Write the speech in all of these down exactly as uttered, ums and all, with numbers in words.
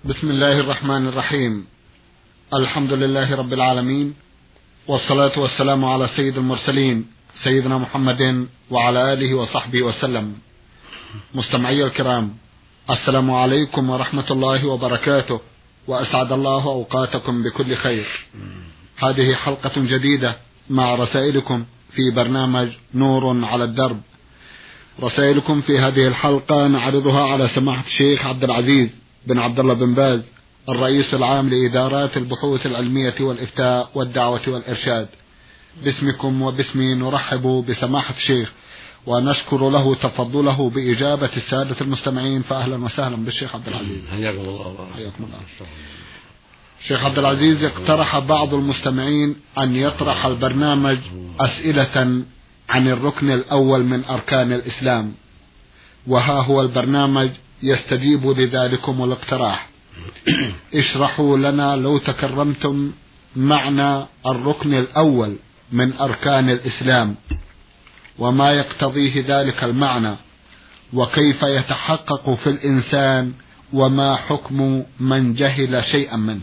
بسم الله الرحمن الرحيم. الحمد لله رب العالمين، والصلاة والسلام على سيد المرسلين سيدنا محمد وعلى آله وصحبه وسلم. مستمعي الكرام، السلام عليكم ورحمة الله وبركاته، وأسعد الله أوقاتكم بكل خير. هذه حلقة جديدة مع رسائلكم في برنامج نور على الدرب. رسائلكم في هذه الحلقة نعرضها على سماحة الشيخ عبد العزيز بن عبد الله بن باز، الرئيس العام لإدارات البحوث العلمية والإفتاء والدعوة والإرشاد. باسمكم وباسمي نرحب بسماحة الشيخ ونشكر له تفضله بإجابة السادة المستمعين، فأهلا وسهلا بالشيخ عبد العزيز. حياكم الله. حياكم الله. الشيخ عبد العزيز، اقترح بعض المستمعين أن يطرح البرنامج أسئلة عن الركن الأول من أركان الإسلام، وها هو البرنامج يستجيب لذلكم الاقتراح. اشرحوا لنا لو تكرمتم معنى الركن الأول من أركان الإسلام، وما يقتضيه ذلك المعنى، وكيف يتحقق في الإنسان، وما حكم من جهل شيئا منه.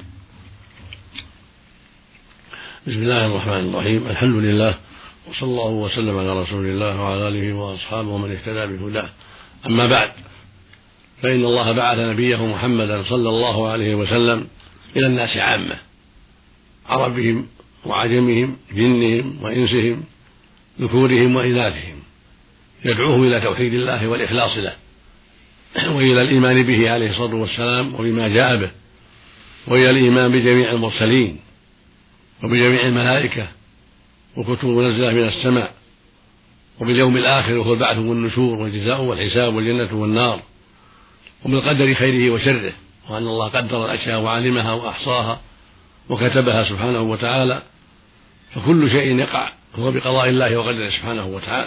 بسم الله الرحمن الرحيم. الحمد لله، وصلى الله وسلم على رسول الله وعلى آله وأصحابه ومن اهتدى بهداه. أما بعد، فإن الله بعث نبيه محمدا صلى الله عليه وسلم إلى الناس عامة، عربهم وعجمهم، جنهم وإنسهم، ذكورهم وإناثهم، يدعوهم إلى توحيد الله والإخلاص له، وإلى الإيمان به عليه الصلاة والسلام وبما جاء به، وإلى الإيمان بجميع المرسلين وبجميع الملائكة وكتب منزلة من السماء، وباليوم الآخر وهو البعث والنشور والجزاء والحساب والجنة والنار، وبالقدر خيره وشره، وأن الله قدر الأشياء وعلمها وأحصاها وكتبها سبحانه وتعالى، فكل شيء يقع هو بقضاء الله وقدره سبحانه وتعالى.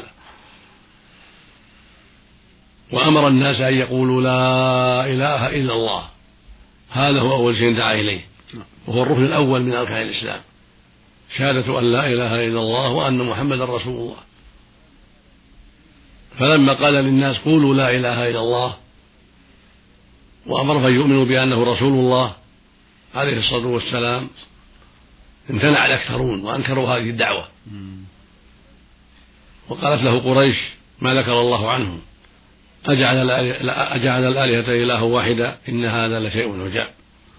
وأمر الناس أن يقولوا لا إله إلا الله، هذا هو أول شيء دعا إليه، وهو الركن الأول من أركان الإسلام، شهادة أن لا إله إلا الله وأن محمدا رسول الله. فلما قال للناس قولوا لا إله إلا الله وأمرهم أن يؤمنوا بأنه رسول الله عليه الصلاة والسلام، امتنع الأكثرون وأنكروا هذه الدعوة، وقالت له قريش ما ذكر الله عنهم: أجعل أجعل الآلهة إله واحدا إن هذا لشيء عجاب.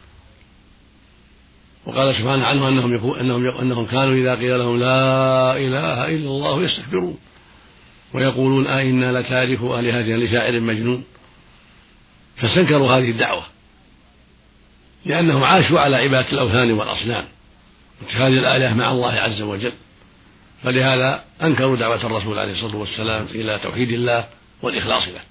وقال سبحانه عنه أنهم, يقول أنهم, أنهم كانوا إذا قيل لهم لا إله إلا الله يستكبرون ويقولون أئنا لتاركوا آلهتنا لشاعر مجنون. فاستنكروا هذه الدعوة لأنهم عاشوا على عبادة الأوثان والأصنام واتخاذ الآلهة مع الله عز وجل، فلهذا أنكروا دعوة الرسول عليه الصلاة والسلام إلى توحيد الله والإخلاص له.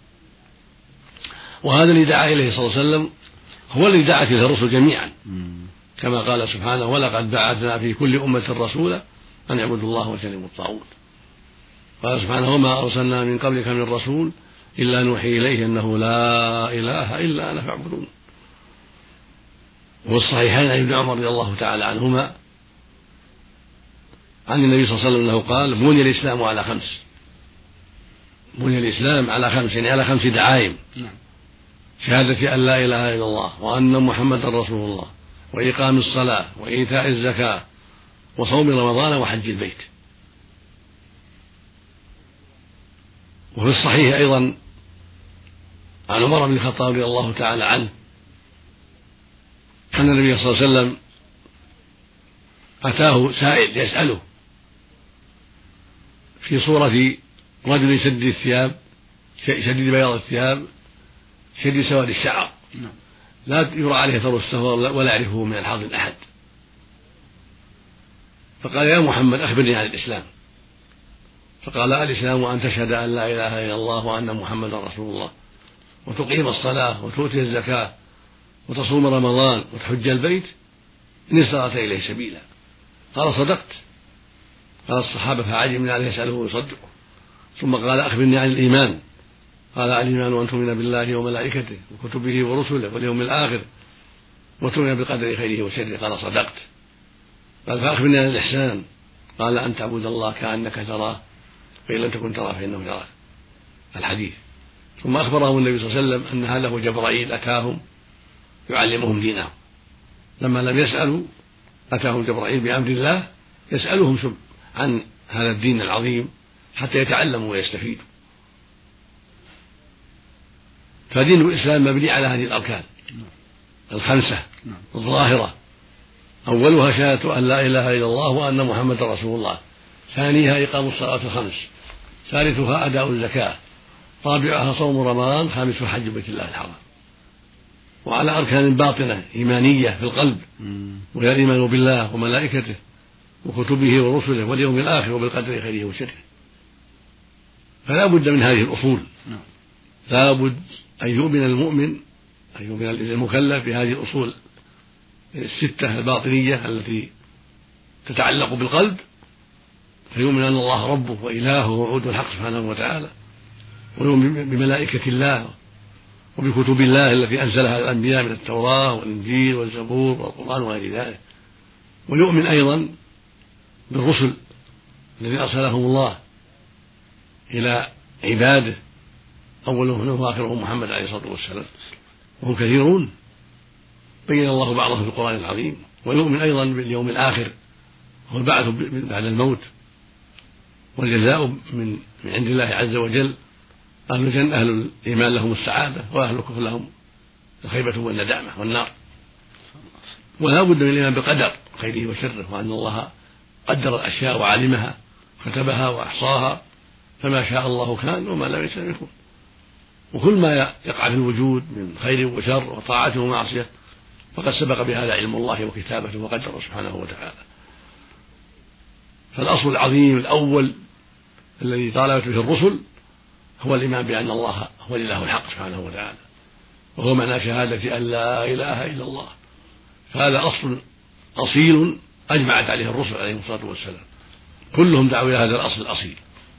وهذا الذي دعا إليه صلى الله عليه وسلم هو الذي دعت إليه الرسل جميعا، كما قال سبحانه: ولقد بعثنا في كل أمة رسولا أن يعبدوا الله واجتنبوا الطاغوت. قال سبحانه: وما أرسلنا من قبلك من رسول إلا نوحي إليه أنه لا إله إلا أنا فاعبدون. وفي الصحيحين عن ابن عمر رضي الله تعالى عنهما عن النبي صلى الله عليه وسلم أنه قال: بني الإسلام على خمس، بني الإسلام على خمس، يعني على خمس دعائم: شهادة أن لا إله إلا الله وأن محمدا رسول الله، وإقام الصلاة، وإيتاء الزكاة، وصوم رمضان، وحج البيت. وفي الصحيح أيضا عن عمر بن الخطاب رضي الله تعالى عنه أن النبي صلى الله عليه وسلم أتاه سائل يسأله في صورة رجل شديد الثياب، شديد بياض الثياب، شديد سواد الشعر، لا يرى عليه ثر السفر ولا يعرفه من الحاضر أحد. فقال: يا محمد أخبرني عن الإسلام. فقال: الإسلام أن تشهد أن لا إله إلا الله وأن محمدا رسول الله، وتقيم الصلاة، وتؤتي الزكاة، وتصوم رمضان، وتحج البيت إن استطعت إليه سبيلا. قال: صدقت. قال الصحابة فعجبنا أن يسأله ويصدقه. ثم قال: أخبرني عن الإيمان. قال: الإيمان أن تؤمن بالله وملائكته وكتبه ورسله واليوم الآخر وتؤمن بقدر خيره وشره. قال: صدقت. قال: فأخبرني عن الإحسان. قال: أن تعبد الله كأنك تراه فإن لم تكن تراه فإنه يراك. الحديث. ثم أخبرهم النبي صلى الله عليه وسلم أن هذا هو جبرائيل أتاهم يعلمهم دينهم. لما لم يسألوا أتاهم جبرائيل بأمر الله يسألهم عن هذا الدين العظيم حتى يتعلموا ويستفيدوا. فدين الإسلام مبني على هذه الأركان الخمسة الظاهرة، أولها شهادة أن لا إله إلا الله وأن محمد رسول الله، ثانيها إقام الصلاة الخمس، ثالثها أداء الزكاة، رابعها صوم رمضان، خامسها حج بيت الله الحرام. وعلى أركان باطنة إيمانية في القلب، وهي الإيمان بالله وملائكته وكتبه ورسله واليوم الآخر وبالقدر خيره وشره. فلا بد من هذه الأصول، لا بد أن يؤمن المؤمن أن يؤمن المكلف بهذه الأصول الستة الباطنية التي تتعلق بالقلب، فيؤمن أن الله ربه وإلهه وعود الحق سبحانه وتعالى، ويؤمن بملائكة الله وبكتب الله التي أنزلها على الأنبياء من التوراة والإنجيل والزبور والقرآن وغير ذلك، ويؤمن أيضا بالرسل الذين أرسلهم الله إلى عباده، أولهم وآخرهم محمد عليه الصلاة والسلام، وهم كثيرون بين الله بعضهم في القرآن العظيم. ويؤمن أيضا باليوم الآخر هو البعث بعد الموت والجزاء من عند الله عز وجل. أهل الجنة أهل الإيمان لهم السعادة، وأهل الكفر لهم الخيبة والندامة والنار. ولا بد من الإيمان بقدر خيره وشره، وأن الله قدر الأشياء وعلمها كتبها وأحصاها، فما شاء الله كان وما لم يشاء يكون. وكل ما يقع في الوجود من خير وشر وطاعة ومعصية فقد سبق بهذا علم الله وكتابته وقدره سبحانه وتعالى. فالأصل العظيم الأول الذي طالبت به الرسل هو الإيمان بأن الله هو الإله الحق سبحانه وتعالى، وهو معنى شهادة أن لا إله إلا الله. فهذا أصل أصيل أجمعت عليه الرسل عليهم الصلاة والسلام، كلهم دعوا إلى هذا الأصل الأصيل،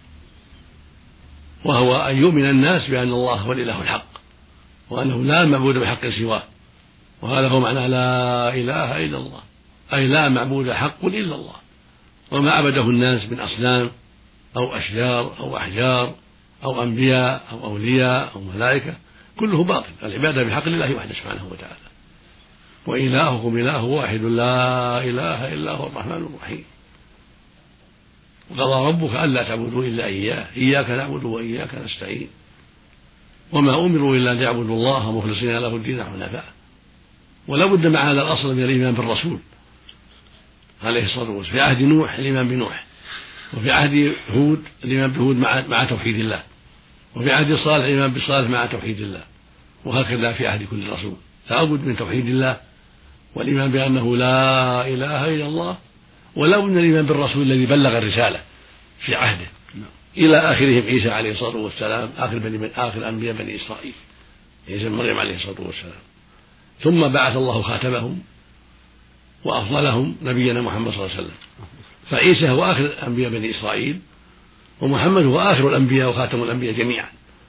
وهو أن يؤمن الناس بأن الله هو الإله الحق، وأنه لا معبود بحق سواه. وهذا هو معنى لا إله إلا الله، أي لا معبود حق إلا الله، وما عبده الناس من أصنام أو أشجار أو أحجار أو أنبياء أو أولياء أو ملائكة كله باطل. العبادة بحق لله وحده سبحانه وتعالى. وإلهكم إله واحد لا إله إلا هو الرحمن الرحيم. وقضى ربك ألا تعبدوا إلا إياه، إياك نعبد وإياك نستعين، وما أمروا إلا ليعبدوا الله مخلصين له الدين حنفاء. ولا بد مع هذا الأصل من الإيمان بالرسول عليه الصلاة والسلام. في عهد نوح الإيمان بنوح، وفي عهد هود الإيمان بهود مع, مع توحيد الله، وفي عهد صالح الإيمان بصالح مع توحيد الله، وهكذا في عهد كل رسول. لا بد من توحيد الله والإيمان بأنه لا إله إلا الله، ولا بد من الإيمان بالرسول الذي بلغ الرسالة في عهده إلى آخرهم عيسى عليه الصلاة والسلام، آخر بني آخر أنبياء بني إسرائيل عيسى بن مريم عليه الصلاة والسلام. ثم بعث الله خاتمهم وأفضلهم نبينا محمد صلى الله عليه وسلم، فعيسى هو آخر أنبياء بني إسرائيل، ومحمد هو آخر الأنبياء وخاتم الأنبياء جميعا،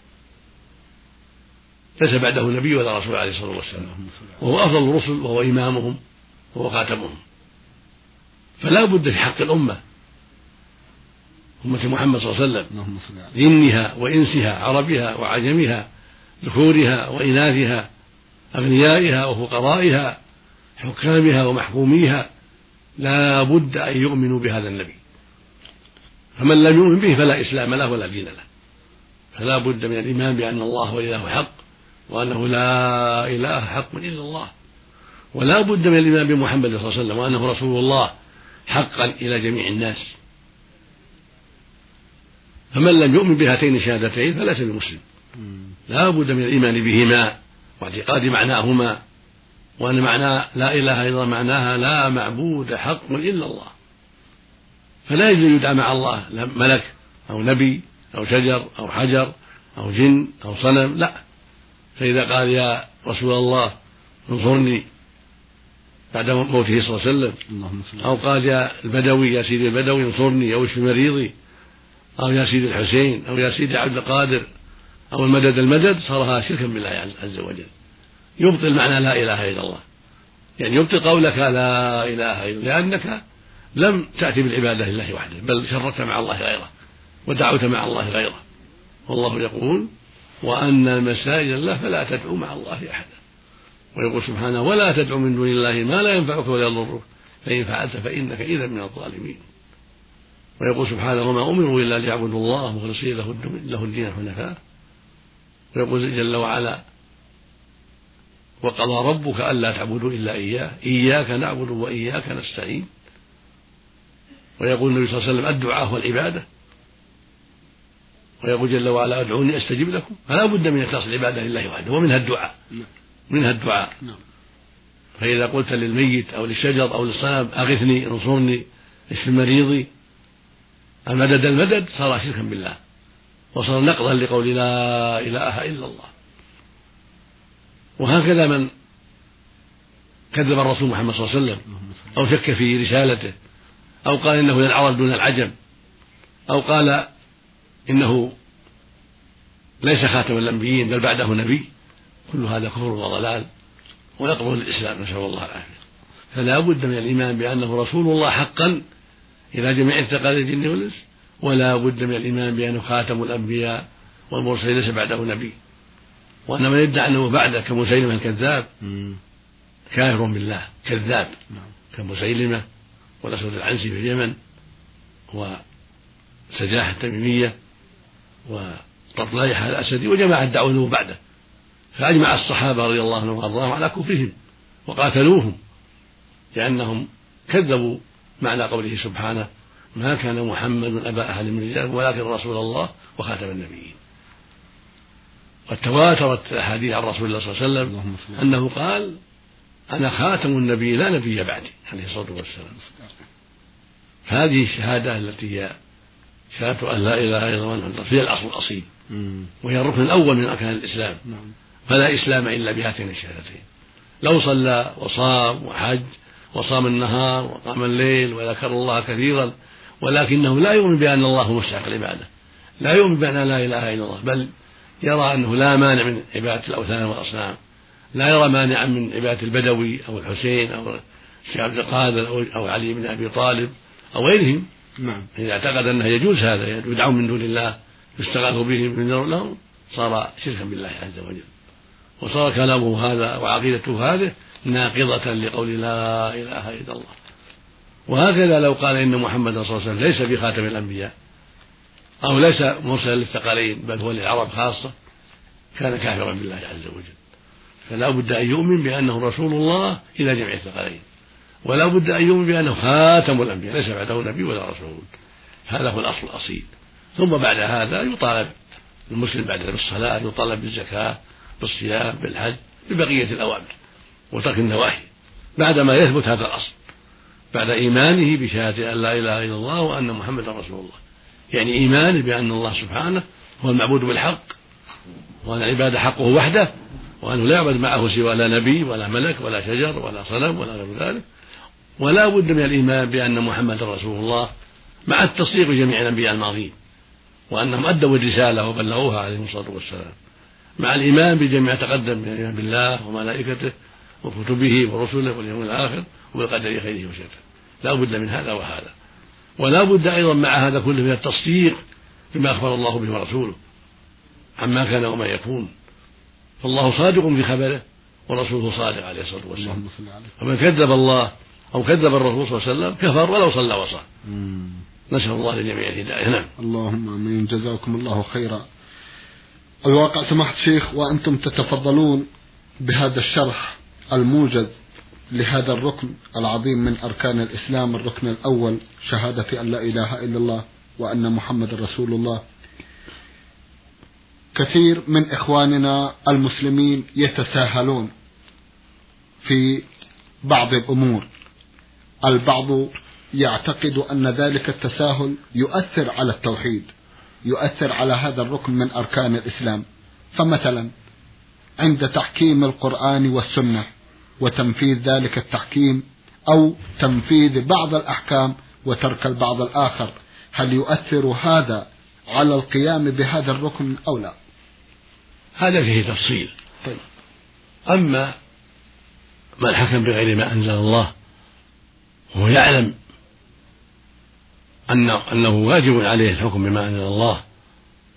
ليس بعده نبي ولا رسول عليه الصلاة والسلام، وهو أفضل الرسل وهو إمامهم وهو خاتمهم. فلا بد في حق الأمة أمة محمد صلى الله عليه وسلم جنها وإنسها عربها وعجمها ذكورها وإناثها أغنيائها وفقرائها حكامها ومحكوميها لا بد أن يؤمنوا بهذا النبي. فمن لم يؤمن به فلا إسلام له ولا دين له. فلا بد من الإيمان بأن الله هو الإله حق، وأنه لا إله حق إلا الله. ولا بد من الإيمان بمحمد صلى الله عليه وسلم وأنه رسول الله حقا إلى جميع الناس. فمن لم يؤمن بهاتين الشهادتين فليس بمسلم. لا بد من الإيمان بهما واعتقاد معناهما، وأن معنى لا إله إلا الله معناها لا معبود حق إلا الله. فلا يجوز يدعى مع الله ملك أو نبي أو شجر أو حجر أو جن أو صنم، لا. فإذا قال يا رسول الله انصرني بعد موته صلى الله عليه وسلم، أو قال يا البدوي يا سيدي البدوي انصرني، أو اشف مريضي، أو يا سيدي الحسين، أو يا سيدي عبد القادر، أو المدد المدد، صار هذا شركا بالله عز وجل، يبطل معنى لا إله إلا الله، يعني يبطل قولك لا إله إلا، لأنك لم تأتي بالعبادة لله وحده، بل شركت مع الله غيره ودعوت مع الله غيره. والله يقول وأن المساجد لله فلا تدعوا مع الله أحدا. ويقول سبحانه ولا تدع من دون الله ما لا ينفعك ولا يضرك فإن فعلت فإنك إذا من الظالمين. ويقول سبحانه وما أمروا إلا ليعبدوا الله مخلصين له الدين حنفاء. ويقول جل وعلا وقضى ربك ألا تعبدوا إلا إياه إياك نعبد وإياك نستعين. ويقول النبي صلى الله عليه وسلم الدعاء هو العبادة. ويقول جل وعلا ادعوني أستجب لكم. فلا بد من إخلاص العبادة لله وحده ومنها الدعاء منها الدعاء فإذا قلت للميت أو للشجر أو للصنم أغثني انصرني اشف مريضي المدد المدد صار شركا بالله وصار نقضا لقول لا إله إلا الله. وهكذا من كذب الرسول محمد صلى الله عليه وسلم أو شك في رسالته أو قال إنه للعرب دون العجم أو قال إنه ليس خاتم الأنبيين بل بعده نبي كل هذا كفر وضلال ونقض للإسلام نسأل الله العافية. فلا بد من الإيمان بأنه رسول الله حقا إلى جميع ثقل الجن والإنس ولا بد من الإيمان بأنه خاتم الأنبياء والمرسلين ليس بعده نبي. وأن من يدعي أنه بعده كمسيلمة الكذاب كافر بالله كذاب كمسيلمة والأسود العنسي في اليمن وسجاح التميمية وطليحة الأسدي وجماعة دعوا له بعده. فأجمع الصحابة رضي الله عنهم وأرضاهم على كفرهم وقاتلوهم لأنهم كذبوا معنى قوله سبحانه ما كان محمد أبا أحد من رجالكم ولكن رسول الله وخاتم النبيين. قد تواترت الأحاديث عن رسول الله صلى الله عليه وسلم أنه قال أنا خاتم النبي لا نبي بعدي عليه الصلاة والسلام. هذه الشهادة التي هي شهادة أن لا إله إلا الله هي الأصل الأصيل وهي الركن الأول من أركان الإسلام. فلا إسلام إلا بهاتين الشهادتين. لو صلى وصام وحج وصام النهار وقام الليل وذكر الله كثيرا ولكنه لا يؤمن بأن الله مستحق العبادة لا يؤمن بأن لا إله إلا الله بل يرى أنه لا مانع من عبادة الأوثان والأصنام لا يرى مانعا من عبادة البدوي أو الحسين أو الشيخ عبد القادر أو علي بن أبي طالب أو غيرهم. نعم. إذا اعتقد أنه يجوز هذا يدعون من دون الله يستغاث بهم من دون لهم صار شركا بالله عز وجل وصار كلامه هذا وعقيدته هذه ناقضة لقول لا إله إلا الله. وهكذا لو قال إن محمد صلى الله عليه وسلم ليس بخاتم الأنبياء أو ليس مرسلا للثقلين بل هو للعرب خاصة كان كافرا بالله عز وجل. فلا بد أن يؤمن بأنه رسول الله إلى جميع الثقلين ولا بد أن يؤمن بأنه خاتم الأنبياء ليس بعده نبي ولا رسول. هذا هو الأصل الأصيل. ثم بعد هذا يطالب المسلم بعد بالصلاة يطالب بالزكاة بالصيام بالحج ببقية الأوامر وترك النواهي بعدما يثبت هذا الأصل بعد إيمانه بشهادة أن لا إله إلا الله وأن محمدا رسول الله يعني إيمانه بأن الله سبحانه هو المعبود بالحق وأن العبادة حقه وحده وأنه لا يعبد معه سوى لا نبي ولا ملك ولا شجر ولا صنم ولا غير ذلك. ولا بد من الإيمان بأن محمدا رسول الله مع التصديق بجميع الأنبياء الماضين وأنهم أدوا الرسالة وبلغوها عليهم الصلاة والسلام مع الإيمان بجميع تقدم من الإيمان بالله وملائكته وكتبه ورسله واليوم الآخر وبالقدر خيره وشره. لا بد من هذا وهذا. ولا بد أيضا مع هذا كله من التصديق بما أخبر الله به ورسوله عما كان وما يكون. فالله صادق في خبره ورسوله صادق عليه الصلاة والسلام. فمن كذب الله أو كذب الرسول صلى الله عليه وسلم كفر ولو صلى وصام. نسأل الله لجميع الهداية. نعم. اللهم آمين. جزاكم الله خيرا. الواقع سماحة الشيخ وأنتم تتفضلون بهذا الشرح الموجز لهذا الركن العظيم من أركان الإسلام الركن الأول شهادة أن لا إله إلا الله وأن محمد رسول الله. كثير من إخواننا المسلمين يتساهلون في بعض الأمور. البعض يعتقد أن ذلك التساهل يؤثر على التوحيد يؤثر على هذا الركن من أركان الإسلام. فمثلا عند تحكيم القرآن والسنة وتنفيذ ذلك التحكيم أو تنفيذ بعض الأحكام وترك البعض الآخر هل يؤثر هذا على القيام بهذا الركن أو لا؟ هذا فيه تفصيل. طيب. أما من حكم بغير ما أنزل الله وهو يعلم أنه, أنه واجب عليه الحكم بما أنزل الله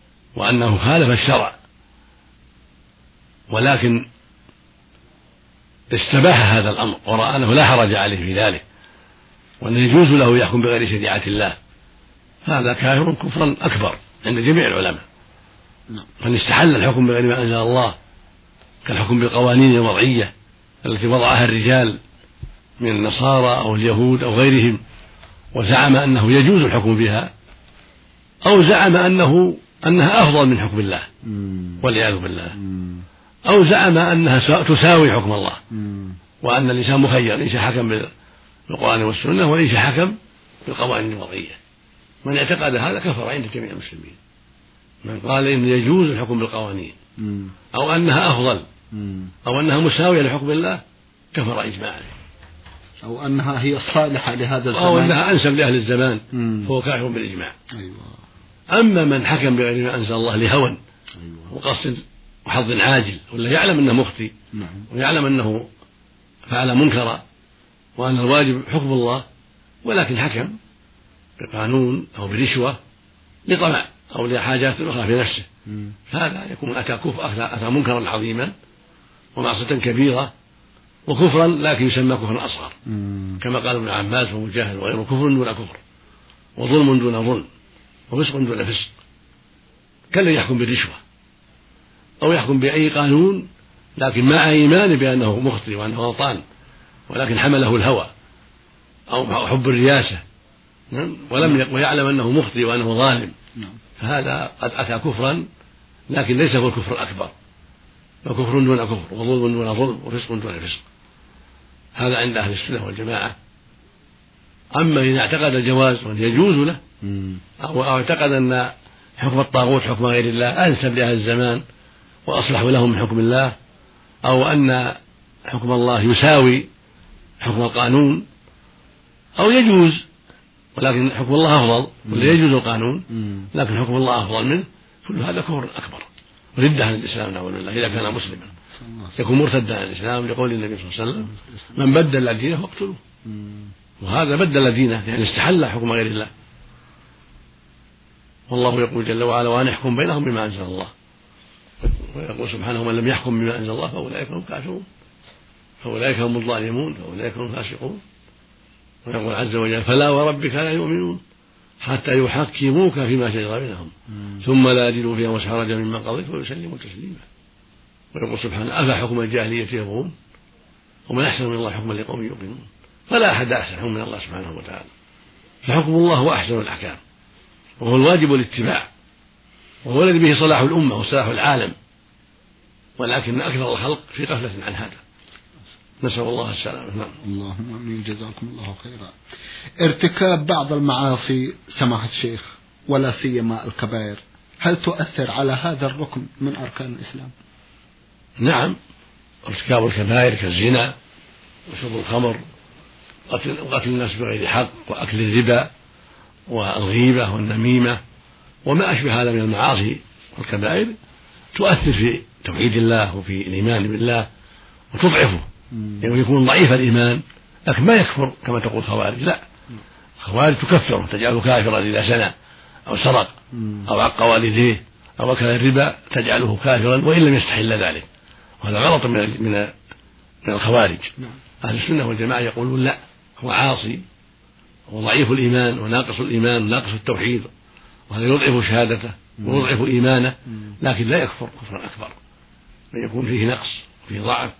وأنه خالف الشرع ولكن استباح هذا الأمر ورأى أنه لا حرج عليه في ذلك وأن يجوز له يحكم بغير شريعة الله، هذا كافر كفرا أكبر عند جميع العلماء. من استحل الحكم بغير ما أنزل الله كالحكم بالقوانين الوضعية التي وضعها الرجال من النصارى أو اليهود أو غيرهم وزعم أنه يجوز الحكم بها، أو زعم أنه أنها أفضل من حكم الله والعياذ بالله، أو زعم أنها تساوي حكم الله وأن الإنسان مخير، ليس حكم بالقرآن والسنة وليس حكم بالقوانين الوضعية. من اعتقد هذا كفر عند جميع المسلمين. من قال إن يجوز الحكم بالقوانين أو أنها أفضل أو أنها مساوية لحكم الله كفر إجماعا، أو أنها هي الصالحة لهذا الزمان أو أنها أنسب لأهل الزمان فهو كافر بالإجماع. أيوة. أما من حكم بغير ما أنزل الله لهوى أيوة. وقصد وحظ عاجل ولا يعلم أنه مخطئ نعم. ويعلم أنه فعل منكرا وأن الواجب حكم الله، ولكن حكم بقانون أو برشوة لطمع أو لحاجات أخرى في نفسه، هذا يكون أتى كفر أتى منكرا عظيما ومعصية كبيرة وكفرا، لكن يسمى كفرا أصغر كما قال ابن عباس ومجاهد وغيره: كفر دون كفر وظلم دون ظلم وفسق دون فسق. كالذي يحكم بالرشوة أو يحكم بأي قانون لكن مع إيمان بأنه مخطئ وأنه غلطان، ولكن حمله الهوى أو حب الرياسة ولم ويعلم أنه مخطئ وأنه ظالم، فهذا قد أتى كفرا لكن ليس هو الكفر الأكبر، فكفر دون كفر وظلم دون ظلم وفسق دون فسق. هذا عند أهل السنة والجماعة. أما إذا اعتقد الجواز وأن يجوز له أو اعتقد أن حكم الطاغوت حكم غير الله أنسب لأهل الزمان وأصلح لهم من حكم الله، أو أن حكم الله يساوي حكم القانون أو يجوز ولكن حكم الله أفضل ولا يجوز القانون لكن حكم الله أفضل منه، كل هذا كفر أكبر ردة عن الإسلام نعوذ بالله إذا كان مسلما، يكون مرتدا عن الإسلام لقول النبي صلى الله عليه وسلم: من بدل دينه فاقتلوه. وهذا بدل دينه يعني استحل حكم غير الله. والله يقول جل وعلا: وأن يحكم بينهم بما أنزل الله. ويقول سبحانه: من لم يحكم بما أنزل الله فأولئك هم كافرون، فأولئك هم الظالمون، فأولئك هم الفاسقون. ويقول عز وجل: فلا وربك لا يؤمنون حتى يحكموك فيما شجر بينهم ثم لا يجدوا في أنفسهم حرجا مما قضيت ويسلموا تسليما. ويقول سبحانه: أفحكم الجاهلية يبغون ومن أحسن من الله حكما لقوم يوقنون. فلا أحد أحسن من الله سبحانه وتعالى، فحكم الله هو أحسن الأحكام وهو الواجب الاتباع وهو الذي به صلاح الأمة وصلاح العالم، ولكن أكثر الخلق في غفلة عن هذا، نسأل الله السلامة. نعم. اللهم آمين. جزاكم الله خيرا. ارتكاب بعض المعاصي سماحة الشيخ ولا سيما الكبائر، هل تؤثر على هذا الركن من أركان الإسلام؟ نعم، ارتكاب الكبائر كالزنا وشرب الخمر وقتل الناس بغير حق وأكل الربا والغيبة والنميمة وما أشبه هذا من المعاصي والكبائر تؤثر في توحيد الله وفي الإيمان بالله وتضعفه، يعني يكون ضعيف الإيمان لكن ما يكفر كما تقول الخوارج، لا، الخوارج تكفره تجعله كافرا إذا زنى أو سرق أو عق والديه أو أكل الربا تجعله كافرا وإن لم يستحل ذلك، وهذا غلط من من من الخوارج. أهل السنة والجماعة يقولون لا، هو عاصي وضعيف الإيمان وناقص الإيمان وناقص التوحيد، وهذا يضعف شهادته ويضعف إيمانه، لكن لا يكفر كفرا أكبر بل يكون فيه نقص فيه ضعف.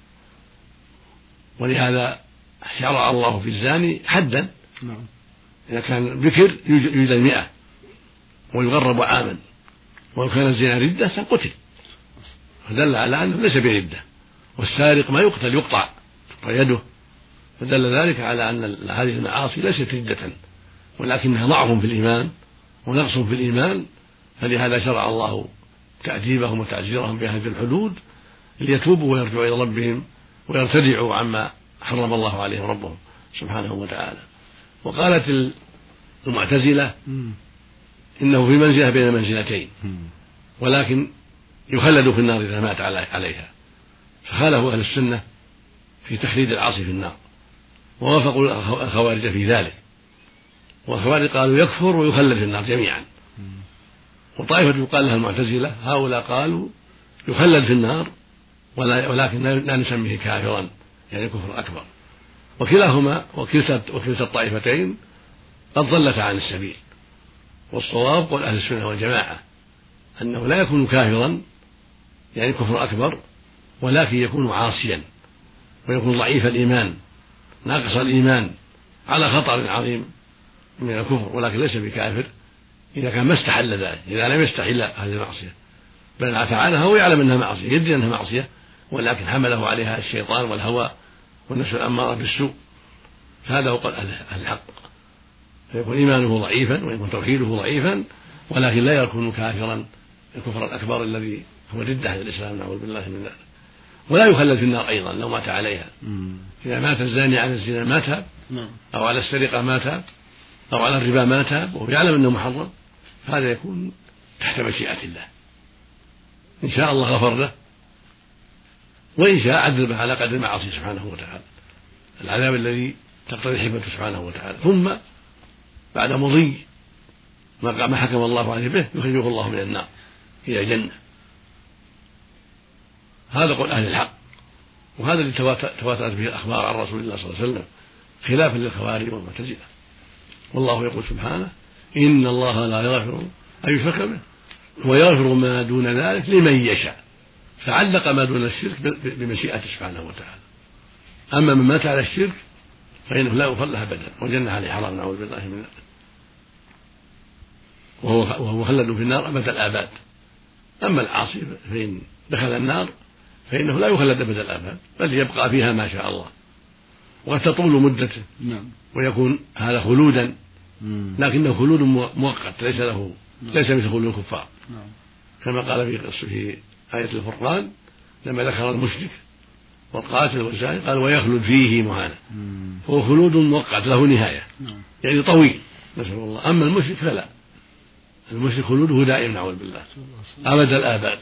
ولهذا شرع الله في الزاني حدا، إذا كان بكر يجلد المئة ويغرب عاما، وإن كان الزنا ردة فقتل، فدل على أنه ليس بردة. والسارق ما يقتل يقطع يده، فدل ذلك على أن هذه المعاصي ليست ردة ولكنها ضعف في الإيمان ونقص في الإيمان، فلهذا شرع الله تأديبهم وتعزيرهم بهذه الحدود ليتوبوا ويرجعوا إلى ربهم ويرتدعوا عما حرم الله عليهم ربهم سبحانه وتعالى. وقالت المعتزلة إنه في منزلة بين منزلتين، ولكن يخلد في النار إذا مات عليها، فخالفوا أهل السنة في تخليد العاصي في النار ووافقوا الخوارج في ذلك، والخوارج قالوا يكفر ويخلد في النار جميعا، وطائفة يقال لها المعتزلة هؤلاء قالوا يخلد في النار ولكن لا نسميه كافرا يعني كفر أكبر، وكلاهما وكلتا وكلتا الطائفتين قد ضلتا عن السبيل. والصواب قول أهل السنة والجماعة أنه لا يكون كافرا يعني كفر أكبر، ولكن يكون عاصيا ويكون ضعيف الإيمان ناقص الإيمان على خطر عظيم من الكفر، ولكن ليس بكافر إذا كان ما استحل ذلك، إذا لم يستحل هذه المعصية بل فعلها هو يعلم أنها معصية، يدري أنها معصية ولكن حمله عليها الشيطان والهوى والنفس الأمارة بالسوء، فهذا هو قول أهل الحق، فيكون إيمانه ضعيفا ويكون توحيده ضعيفا، ولكن لا يكون كافرا الكفر الأكبر الذي هو ردة عن الإسلام نعوذ بالله من ذلك. ولا يخلد في النار أيضا لو مات عليها، إذا مات الزاني على الزنا ما تاب، أو على السرقة ما تاب، أو على الربا ما تاب وهو يعلم أنه محرم، هذا يكون تحت مشيئة الله، إن شاء الله غفر له، وإن شاء عذبه على قدر معاصيه سبحانه وتعالى، العذاب الذي تقتضي حكمته سبحانه وتعالى. ثم بعد مضي ما حكم الله عليه به يخرجه الله من النار إلى الجنة. هذا قول أهل الحق، وهذا الذي تواترت به الأخبار عن رسول الله صلى الله عليه وسلم خلافا للخوارج والمعتزلة. والله يقول سبحانه: إن الله لا يغفر أن يشرك به ويغفر ما دون ذلك لمن يشاء، فعلق ما دون الشرك بمشيئته سبحانه وتعالى. أما من مات على الشرك فإنه لا يغفر له أبدا والجنة عليه حرام نعوذ بالله من ذلك، وهو وهو مخلد في النار أبد الآباد. أما العاصي فإن دخل النار فإنه لا يخلد أبد الآباد بل يبقى فيها ما شاء الله، وقد تطول مدته ويكون هذا خلودا، لكنه خلود مؤقت ليس له ليس مثل خلود الكفار، كما قال في في آية الفرقان لما ذكر المشرك والقاتل والزاني قال ويخلد فيه مهانا، هو خلود مؤقت له نهاية يعني طويل نسأل الله. أما المشرك فلا، المشرك خلوده دائم نعوذ بالله أبد الآباد،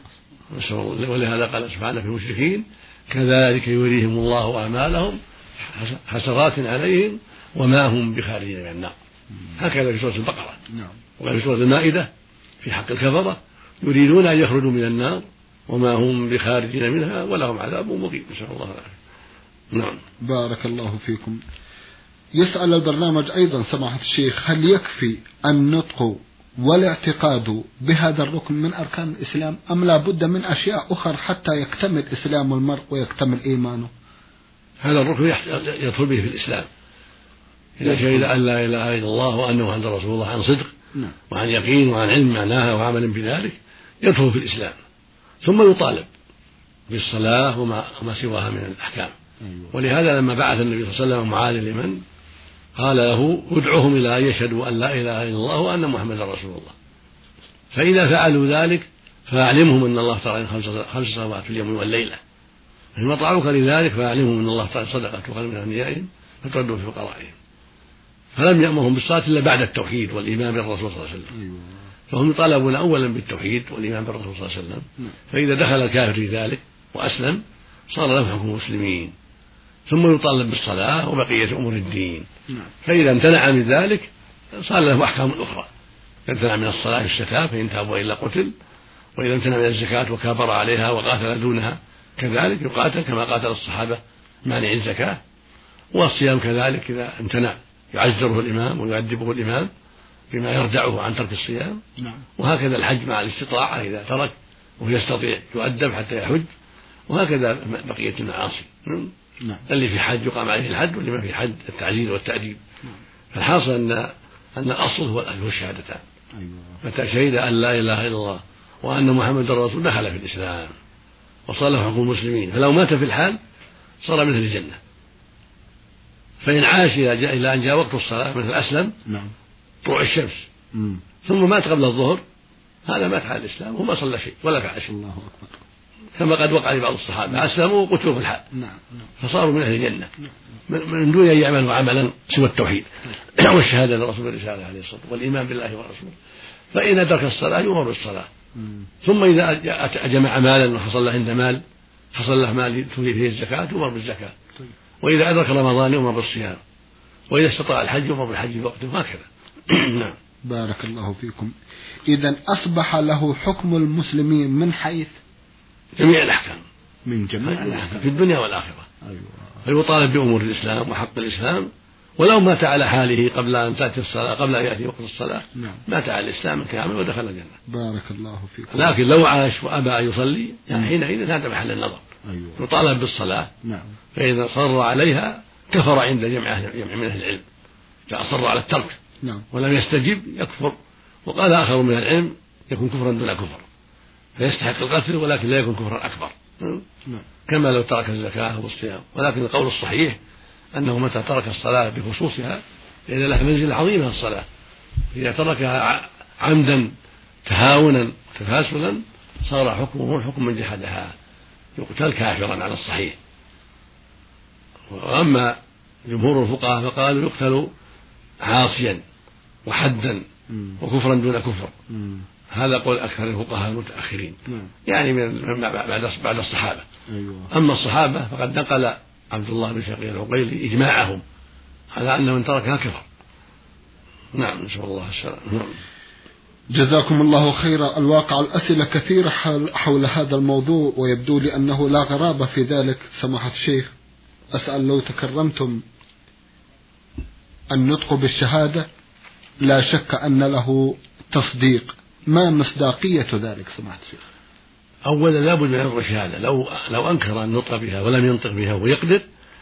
ولهذا قال سبحانه في المشركين: كذلك يريهم الله أعمالهم حسرات عليهم وما هم بخارجين من النار. هكذا في سورة البقرة وفي سورة المائدة في حق الكفرة: يريدون أن يخرجوا من النار وما هم بخارجين منها ولهم عذاب مقيم، نسأل الله العافية. نعم. بارك الله فيكم. يسأل البرنامج أيضا سماحة الشيخ: هل يكفي النطق والاعتقاد بهذا الركن من أركان الإسلام أم لا بد من أشياء أخرى حتى يكتمل إسلام المرء ويكتمل إيمانه؟ هذا الركن يدخل به في الإسلام إذا شهد أن لا إله إلا الله وأنه محمد رسول الله عن صدق وعن يقين وعن علم معناها وعمل بذلك يدخل في الإسلام، ثم يطالب بالصلاة وما سواها من الأحكام. ولهذا لما بعث النبي صلى الله عليه وسلم معاذ اليمن قال له: ادعوهم إلى أن يشهدوا أن لا إله إلا الله وأن محمدا رسول الله، فإذا فعلوا ذلك فأعلمهم أن الله تعالى خمس صلوات في اليوم والليلة، فإن أطاعوك لذلك فأعلمهم أن الله تعالى صدقة تؤخذ من أغنيائهم فتردوا في فقرائهم. فلم يأمرهم بالصلاة إلا بعد التوحيد والإيمان بالرسول صلى الله عليه وسلم، فهم يطالبون أولا بالتوحيد والإيمان بالرسول صلى الله عليه وسلم، فإذا دخل الكافر في ذلك وأسلم صار له حكم المسلمين، ثم يطالب بالصلاة وبقية أمور الدين. فإذا امتنع من ذلك صار له أحكام أخرى، امتنع من الصلاة يستتاب فإن تابوا إلا قتل، وإذا امتنع من الزكاة وكابر عليها وقاتل دونها كذلك يقاتل كما قاتل الصحابة مانع الزكاة. والصيام كذلك إذا امتنع يعذره الإمام ويؤدبه الإمام بما يردعه عن ترك الصيام. وهكذا الحج مع الاستطاعة إذا ترك ويستطيع يؤدب حتى يحج، وهكذا بقية المعاصي. نعم. اللي في حج يقام عليه الحد واللي ما في حد التعزير والتأديب. فالحاصل أن أن الأصل هو هو الشهادتان. متى شهد أن لا إله إلا الله وأن محمد رسول دخل في الإسلام وصار له حكم المسلمين، فلو مات في الحال صار مثل الجنة. فإن عاش إلى أن جاء وقت الصلاة مثل أسلم طلوع الشمس مم. ثم مات قبل الظهر، هذا مات على الإسلام وما صلى شيء ولا فعل شيء. الله أكبر. كما قد وقع لبعض الصحابة أسلموا وقتلوا في الحال فصاروا من أهل الجنة من دون أن يعملوا عملا سوى التوحيد والشهادة لرسول الرسالة عليه الصلاة والسلام والإيمان بالله ورسوله. فإن أدرك الصلاة يؤمر بالصلاة، ثم إذا جمع مالا وحصل له عنده مال حصل له مال تولي فيه الزكاة يؤمر بالزكاة، وإذا أدرك رمضان يؤمر بالصيام، وإذا استطاع الحج يؤمر بالحج وقته، هكذا. نعم. بارك الله فيكم. إذن أصبح له حكم المسلمين من حيث جميع الأحكام، من جميع الأحكام في الدنيا والآخرة. أيوة. فيطالب بأمور الإسلام وحق الإسلام، ولو مات على حاله قبل أن تأتي الصلاة، قبل أن يأتي وقت الصلاة، نعم. مات على الإسلام الكامل ودخل الجنة. بارك الله فيكم. لكن لو عاش وأبى أن يصلي يعني حينئذ هذا محل النظر. أيوة. يطالب بالصلاة، نعم. فإذا صر عليها كفر عند جمع من أهل العلم، فأصر على الترك، نعم. ولم يستجب يكفر. وقال آخر من العلم يكون كفرا دون كفر، فيستحق القتل ولكن لا يكون كفرا أكبر، نعم. كما لو ترك الزكاة والصيام. ولكن القول الصحيح أنه متى ترك الصلاة بخصوصها فإن لها منزلة عظيمة الصلاة، إذا تركها عمدا تهاونا تفاسلا صار حكمه حكم من جحدها، يقتل كافرا على الصحيح. وأما جمهور الفقهاء فقالوا يقتل عاصيا وحدا وكفرا دون كفر. هذا قول أكثر الفقهاء المتأخرين، يعني من بعد الصحابة. أما الصحابة فقد نقل عبد الله بن شقيق العقيلي إجماعهم على أن من تركها كفر. نعم، نسأل الله السلام. نعم. جزاكم الله خيرا. الواقع الأسئلة كثيرة حول هذا الموضوع، ويبدو لي أنه لا غرابة في ذلك. سماحة الشيخ، أسأل لو تكرمتم النطق بالشهادة لا شك أن له تصديق، ما مصداقية ذلك سماحة الشيخ؟ أولا لابد من نطق الشهادة، لو لو أنكر النطق بها ولم ينطق بها ويقدر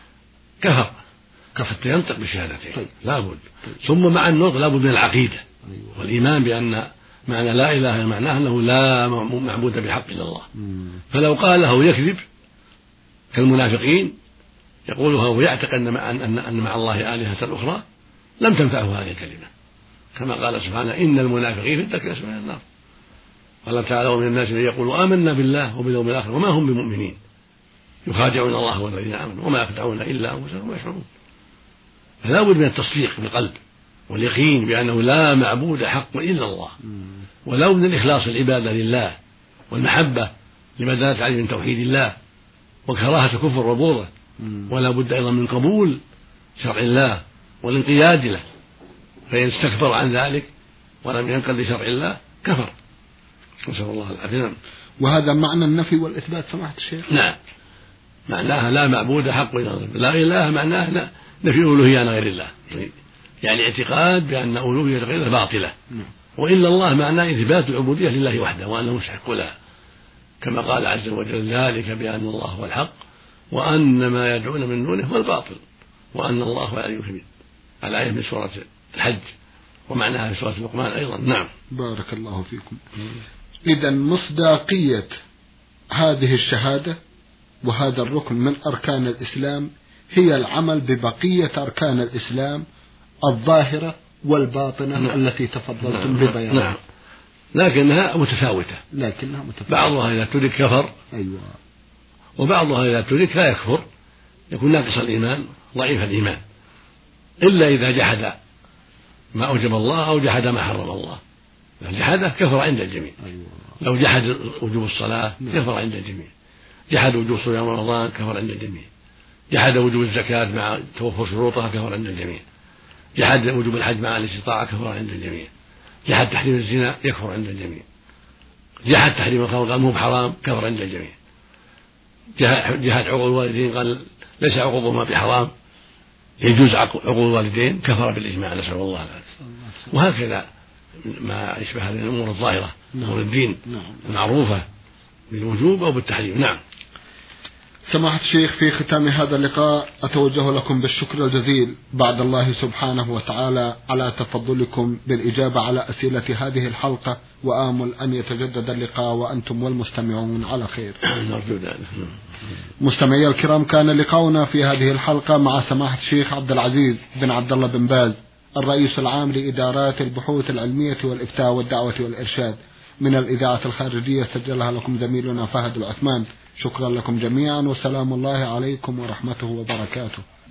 كفر حتى ينطق بشهادتين. طيب. لابد. طيب. ثم مع النطق لابد من العقيدة. أيوة. والإيمان بأن معنى لا إله معناه أنه لا معبود بحق إلا الله. مم. فلو قاله يكذب كالمنافقين يقولها ويعتقد أن أن أن مع الله آلهة أخرى لم تنفعه هذه الكلمة، كما قال سبحانه إن المنافقين في الدرك الأسفل من النار. قال تعالى ومن الناس من يقول آمنا بالله وباليوم الآخر وما هم بمؤمنين يخادعون الله والذين آمنوا وما يخدعون إلا أنفسهم ويشعرون. فلا بد من التصديق بالقلب واليقين بأنه لا معبود حق إلا الله، ولو من الإخلاص العبادة لله والمحبة لما دلت عليه من توحيد الله وكراهة كفر وبغضه. ولا بد أيضا من قبول شرع الله والانقياد له، فإن استكبر عن ذلك ولم ينقل لشرع الله كفر، نسأل الله العافية. وهذا معنى النفي والإثبات سماحة الشيخ؟ نعم، معناها لا معبود حق إلا الله. لا إله معناه لا نفي ألوهية عن غير الله، يعني اعتقاد بأن ألوهية غير الله باطلة. وإلا الله معناه إثبات العبودية لله وحده وأنه مستحق لها، كما قال عز وجل ذلك بأن الله هو الحق وأن ما يدعون من دونه هو الباطل وأن الله هو العلي الكبير. الآية من سورة الحج ومعناها في سورة لقمان أيضا. نعم. بارك الله فيكم. إذا مصداقية هذه الشهادة وهذا الركن من أركان الإسلام هي العمل ببقية أركان الإسلام الظاهرة والباطنة. نعم. التي تفضلتم نعم. ببيانها. نعم. لكنها متفاوتة. لكنها متفاوتة. بعضها إذا ترك كفر. أيوة. وبعضها إذا ترك لا يكفر، يكون ناقص الإيمان ضعيف الإيمان، إلا إذا جحد ما أوجب الله أو جحد ما حرم الله. لو جحده كفر عند الجميع. أيوة. لو جحد وجوب الصلاة كفر عند الجميع، جحد وجوب صيام رمضان كفر عند الجميع، جحد وجوب الزكاة مع توفر شروطها كفر عند الجميع، جحد وجوب الحج مع الاستطاعة كفر عند الجميع، جحد تحريم الزنا يكفر عند الجميع، جحد تحريم الخمر قال مو بحرام كفر عند الجميع، جحد عقوق الوالدين قال ليس عقوقهما بحرام يجوز عقوق الوالدين كفر بالإجماع، نسأل الله العافية. وهكذا ما يشبه هذه الأمور الظاهرة، أمور الدين المعروفة بالوجوب أو بالتحريم. نعم. سماحة الشيخ، في ختام هذا اللقاء أتوجه لكم بالشكر الجزيل بعد الله سبحانه وتعالى على تفضلكم بالإجابة على أسئلة هذه الحلقة، وآمل أن يتجدد اللقاء وأنتم والمستمعون على خير. مستمعي الكرام، كان لقاؤنا في هذه الحلقة مع سماحة الشيخ عبد العزيز بن عبد الله بن باز، الرئيس العام لإدارات البحوث العلمية والإفتاء والدعوة والإرشاد من الإذاعة الخارجية، سجلها لكم زميلنا فهد العثمان. شكرا لكم جميعا، وسلام الله عليكم ورحمته وبركاته.